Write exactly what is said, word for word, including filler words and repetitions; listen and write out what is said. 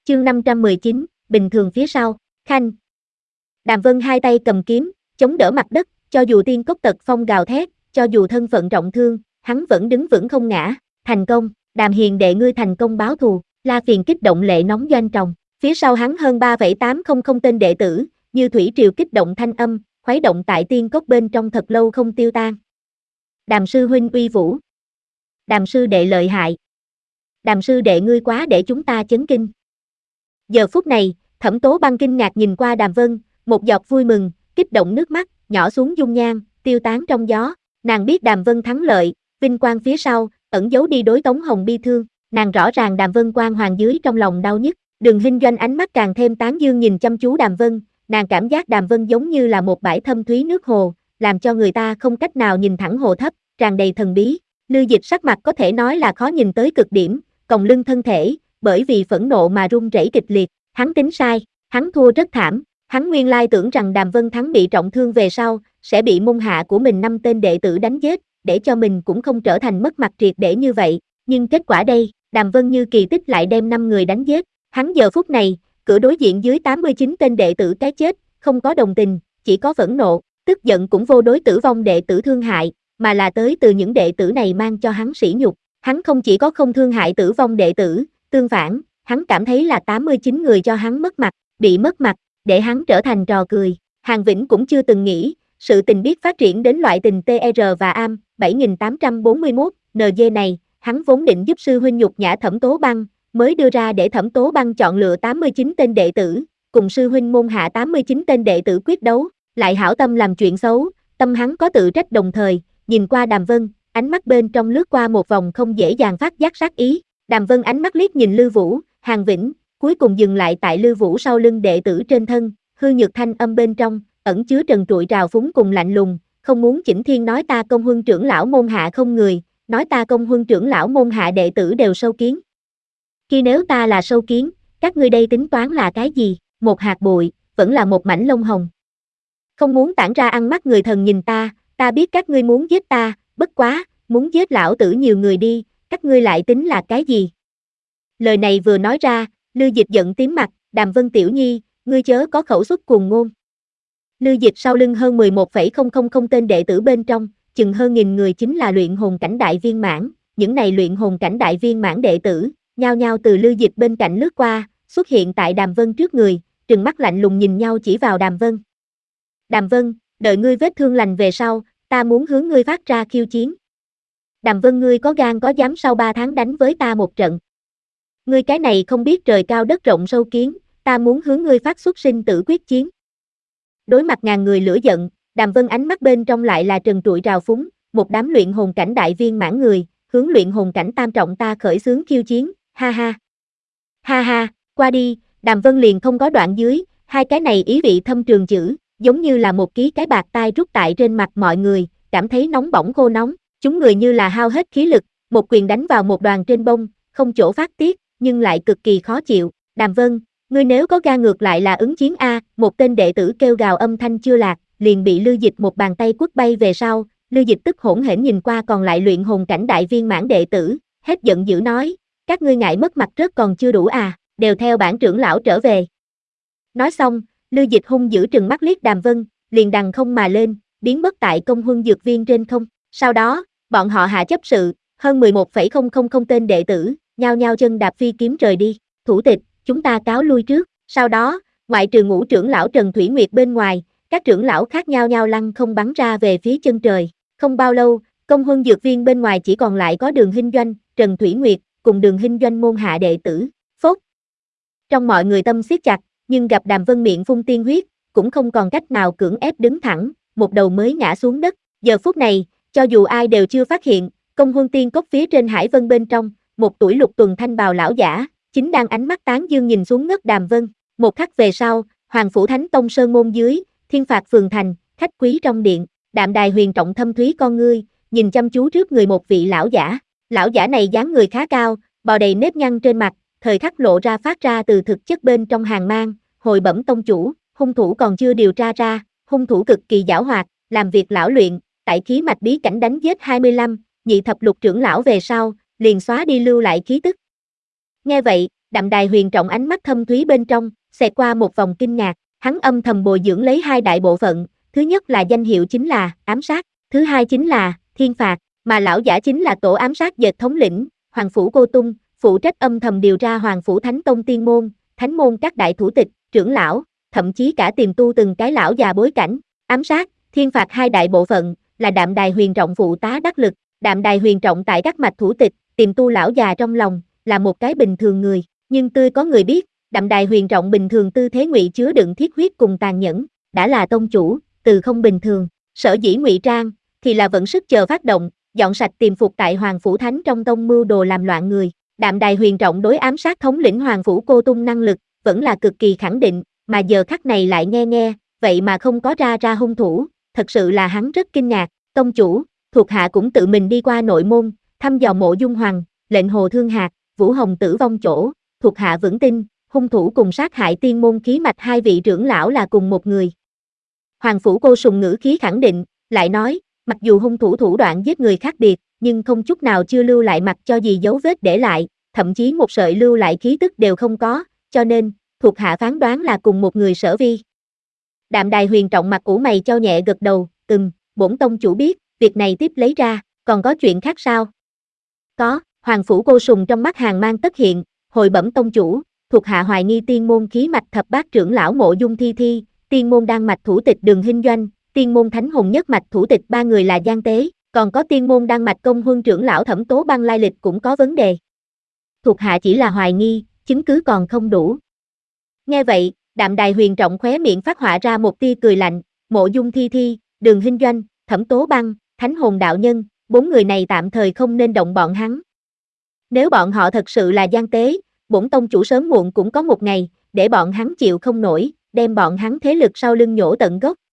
Chương năm trăm mười chín, bình thường phía sau, Khanh. Đàm Vân hai tay cầm kiếm, chống đỡ mặt đất, cho dù tiên cốc tật phong gào thét, cho dù thân phận trọng thương, hắn vẫn đứng vững không ngã, thành công, Đàm hiền đệ ngươi thành công báo thù, La Phiền kích động lệ nóng doanh tròng, phía sau hắn hơn ba phẩy tám không không tên đệ tử, như thủy triều kích động thanh âm, khuấy động tại tiên cốc bên trong thật lâu không tiêu tan. Đàm sư huynh uy vũ. Đàm sư đệ lợi hại. Đàm sư đệ ngươi quá để chúng ta chấn kinh. Giờ phút này, Thẩm Tố Băng kinh ngạc nhìn qua Đàm Vân, một giọt vui mừng, kích động nước mắt, nhỏ xuống dung nhan, tiêu tán trong gió. Nàng biết Đàm Vân thắng lợi, vinh quang phía sau, ẩn giấu đi đối Tống Hồng bi thương. Nàng rõ ràng Đàm Vân quang hoàng dưới trong lòng đau nhức. Đường Hinh Doanh ánh mắt càng thêm tán dương nhìn chăm chú Đàm Vân, nàng cảm giác Đàm Vân giống như là một bãi thâm thúy nước hồ, làm cho người ta không cách nào nhìn thẳng hồ thấp, tràn đầy thần bí. Lư Dịch sắc mặt có thể nói là khó nhìn tới cực điểm, còng lưng thân thể, bởi vì phẫn nộ mà run rẩy kịch liệt. Hắn tính sai, hắn thua rất thảm, hắn nguyên lai tưởng rằng Đàm Vân thắng bị trọng thương về sau, sẽ bị môn hạ của mình năm tên đệ tử đánh giết, để cho mình cũng không trở thành mất mặt triệt để như vậy, nhưng kết quả đây, Đàm Vân như kỳ tích lại đem năm người đánh giết. Hắn giờ phút này, cửa đối diện dưới tám mươi chín tên đệ tử cái chết, không có đồng tình, chỉ có phẫn nộ, tức giận cũng vô đối tử vong đệ tử thương hại, mà là tới từ những đệ tử này mang cho hắn sỉ nhục. Hắn không chỉ có không thương hại tử vong đệ tử, tương phản, hắn cảm thấy là tám mươi chín người cho hắn mất mặt, bị mất mặt, để hắn trở thành trò cười. Hàn Vĩnh cũng chưa từng nghĩ, sự tình biết phát triển đến loại tình tê rờ và am, bảy nghìn tám trăm bốn mươi mốt, en giê này, hắn vốn định giúp sư huynh nhục nhã Thẩm Tố Băng, mới đưa ra để Thẩm Tố Băng chọn lựa tám mươi chín tên đệ tử, cùng sư huynh môn hạ tám mươi chín tên đệ tử quyết đấu, lại hảo tâm làm chuyện xấu, tâm hắn có tự trách đồng thời, nhìn qua Đàm Vân, ánh mắt bên trong lướt qua một vòng không dễ dàng phát giác sát ý. Đàm Vân ánh mắt liếc nhìn Lư Vũ, Hàn Vĩnh, cuối cùng dừng lại tại Lư Vũ sau lưng đệ tử trên thân, hư nhược thanh âm bên trong, ẩn chứa trần trụi trào phúng cùng lạnh lùng, không muốn Chỉnh Thiên nói ta Công Huân trưởng lão môn hạ không người, nói ta Công Huân trưởng lão môn hạ đệ tử đều sâu kiến. Khi nếu ta là sâu kiến, các ngươi đây tính toán là cái gì, một hạt bụi, vẫn là một mảnh lông hồng. Không muốn tản ra ăn mắt người thần nhìn ta, ta biết các ngươi muốn giết ta, bất quá, muốn giết lão tử nhiều người đi, các ngươi lại tính là cái gì? Lời này vừa nói ra, Lư Dịch giận tím mặt, Đàm Vân tiểu nhi, ngươi chớ có khẩu xuất cuồng ngôn. Lư Dịch sau lưng hơn mười một phẩy không không không tên đệ tử bên trong, chừng hơn nghìn người chính là luyện hồn cảnh đại viên mãn, những này luyện hồn cảnh đại viên mãn đệ tử, nhao nhao từ Lư Dịch bên cạnh lướt qua, xuất hiện tại Đàm Vân trước người, trừng mắt lạnh lùng nhìn nhau chỉ vào Đàm Vân. Đàm Vân, đợi ngươi vết thương lành về sau, ta muốn hướng ngươi phát ra khiêu chiến. Đàm Vân ngươi có gan có dám sau ba tháng đánh với ta một trận. Ngươi cái này không biết trời cao đất rộng sâu kiến, ta muốn hướng ngươi phát xuất sinh tử quyết chiến. Đối mặt ngàn người lửa giận, Đàm Vân ánh mắt bên trong lại là trần trụi trào phúng, một đám luyện hồn cảnh đại viên mãn người, hướng luyện hồn cảnh tam trọng ta khởi xướng khiêu chiến, ha ha. Ha ha, qua đi, Đàm Vân liền không có đoạn dưới, hai cái này ý vị thâm trường chữ, giống như là một ký cái bạc tai rút tại trên mặt mọi người, cảm thấy nóng bỏng khô nóng, chúng người như là hao hết khí lực, một quyền đánh vào một đoàn trên bông, không chỗ phát tiết, nhưng lại cực kỳ khó chịu. Đàm Vân, ngươi nếu có gan ngược lại là ứng chiến a, một tên đệ tử kêu gào âm thanh chưa lạc, liền bị Lư Dịch một bàn tay quất bay về sau. Lư Dịch tức hỗn hển nhìn qua còn lại luyện hồn cảnh đại viên mãn đệ tử, hết giận dữ nói, các ngươi ngại mất mặt rớt còn chưa đủ à, đều theo bản trưởng lão trở về. Nói xong, Lư Dịch hung dữ trừng mắt liếc Đàm Vân, liền đằng không mà lên, biến mất tại Công Huân dược viên trên không. Sau đó, bọn họ hạ chấp sự, hơn mười một phẩy không không không tên đệ tử, nhao nhao chân đạp phi kiếm rời đi. Thủ tịch, chúng ta cáo lui trước. Sau đó, ngoại trừ ngũ trưởng lão Trần Thủy Nguyệt bên ngoài, các trưởng lão khác nhao nhao lăng không bắn ra về phía chân trời. Không bao lâu, Công Huân dược viên bên ngoài chỉ còn lại có Đường Hinh Doanh, Trần Thủy Nguyệt, cùng Đường Hinh Doanh môn hạ đệ tử. Phốt. Trong mọi người tâm siết chặt, nhưng gặp Đàm Vân miệng phun tiên huyết, cũng không còn cách nào cưỡng ép đứng thẳng, một đầu mới ngã xuống đất. Giờ phút này, cho dù ai đều chưa phát hiện, Công Huân tiên cốc phía trên hải vân bên trong, một tuổi lục tuần thanh bào lão giả, chính đang ánh mắt tán dương nhìn xuống ngất Đàm Vân. Một khắc về sau, Hoàng phủ Thánh Tông sơn môn dưới, Thiên Phạt phường thành, khách quý trong điện, Đạm Đài huyền trọng thâm thúy con ngươi, nhìn chăm chú trước người một vị lão giả. Lão giả này dáng người khá cao, bò đầy nếp nhăn trên mặt, thời khắc lộ ra phát ra từ thực chất bên trong hàng mang, hồi bẩm tông chủ, hung thủ còn chưa điều tra ra, hung thủ cực kỳ giảo hoạt, làm việc lão luyện, tại khí mạch bí cảnh đánh giết hai mươi lăm, nhị thập lục trưởng lão về sau, liền xóa đi lưu lại khí tức. Nghe vậy, Đạm Đài Huyền Trọng ánh mắt thâm thúy bên trong, xẹt qua một vòng kinh ngạc, hắn âm thầm bồi dưỡng lấy hai đại bộ phận, thứ nhất là danh hiệu chính là ám sát, thứ hai chính là thiên phạt, mà lão giả chính là tổ ám sát dệt thống lĩnh, Hoàng Phủ Cô Tung, phụ trách âm thầm điều tra Hoàng Phủ Thánh Tông tiên môn, thánh môn các đại thủ tịch, trưởng lão, thậm chí cả tiềm tu từng cái lão già bối cảnh, ám sát, thiên phạt hai đại bộ phận, là Đạm Đài Huyền Trọng phụ tá đắc lực, Đạm Đài Huyền Trọng tại các mạch thủ tịch, tiềm tu lão già trong lòng, là một cái bình thường người, nhưng tươi có người biết, Đạm Đài Huyền Trọng bình thường tư thế ngụy chứa đựng thiết huyết cùng tàn nhẫn, đã là tông chủ, từ không bình thường, sở dĩ ngụy trang, thì là vẫn sức chờ phát động, dọn sạch tiềm phục tại Hoàng Phủ Thánh trong tông mưu đồ làm loạn người, Đạm Đài Huyền Trọng đối ám sát thống lĩnh Hoàng Phủ Cô Tung năng lực, vẫn là cực kỳ khẳng định, mà giờ khắc này lại nghe nghe, vậy mà không có ra ra hung thủ, thật sự là hắn rất kinh ngạc, tông chủ, thuộc hạ cũng tự mình đi qua nội môn, thăm dò Mộ Dung Hoàng, lệnh Hồ Thương Hạc, Vũ Hồng tử vong chỗ, thuộc hạ vững tin, hung thủ cùng sát hại tiên môn khí mạch hai vị trưởng lão là cùng một người. Hoàng Phủ Cô Sùng ngữ khí khẳng định, lại nói, mặc dù hung thủ thủ đoạn giết người khác biệt, nhưng không chút nào chưa lưu lại mặc cho gì dấu vết để lại, thậm chí một sợi lưu lại khí tức đều không có, cho nên, thuộc hạ phán đoán là cùng một người sở vi. Đạm Đài Huyền Trọng mặt ủ mày cho nhẹ gật đầu, ừm, bổn tông chủ biết, việc này tiếp lấy ra, còn có chuyện khác sao? Có, Hoàng Phủ Cô Sùng trong mắt hàng mang tất hiện, hồi bẩm tông chủ, thuộc hạ hoài nghi tiên môn khí mạch thập bát trưởng lão Mộ Dung Thi Thi, tiên môn đan mạch thủ tịch Đường Hinh Doanh, tiên môn thánh hồn nhất mạch thủ tịch ba người là gian tế, còn có tiên môn đan mạch công huân trưởng lão Thẩm Tố Băng lai lịch cũng có vấn đề. Thuộc hạ chỉ là hoài nghi, chứng cứ còn không đủ. Nghe vậy, Đạm Đài Huyền Trọng khóe miệng phát họa ra một tia cười lạnh, Mộ Dung Thi Thi, Đường Hinh Doanh, Thẩm Tố Băng, Thánh Hồn đạo nhân, bốn người này tạm thời không nên động bọn hắn. Nếu bọn họ thật sự là gian tế, bổn tông chủ sớm muộn cũng có một ngày, để bọn hắn chịu không nổi, đem bọn hắn thế lực sau lưng nhổ tận gốc,